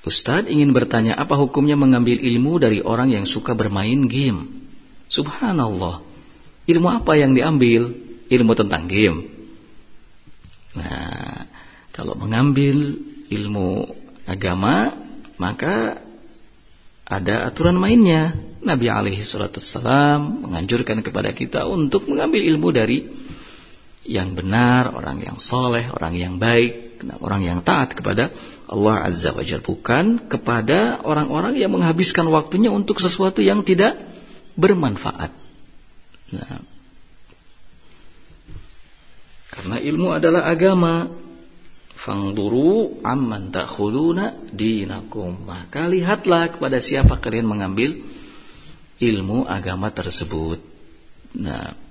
Ustadz ingin bertanya, apa hukumnya mengambil ilmu dari orang yang suka bermain game? Subhanallah. Ilmu apa yang diambil? Ilmu tentang game. Nah, kalau mengambil ilmu agama, maka ada aturan mainnya. Nabi SAW menganjurkan kepada kita untuk mengambil ilmu dari yang benar, orang yang soleh, orang yang baik, orang yang taat kepada Allah Azza wa Jalla, bukan kepada orang-orang yang menghabiskan waktunya untuk sesuatu yang tidak bermanfaat. Nah, karena ilmu adalah agama. Fangduru amman ta'khuduna dinakum. Maka lihatlah kepada siapa kalian mengambil ilmu agama tersebut. Nah,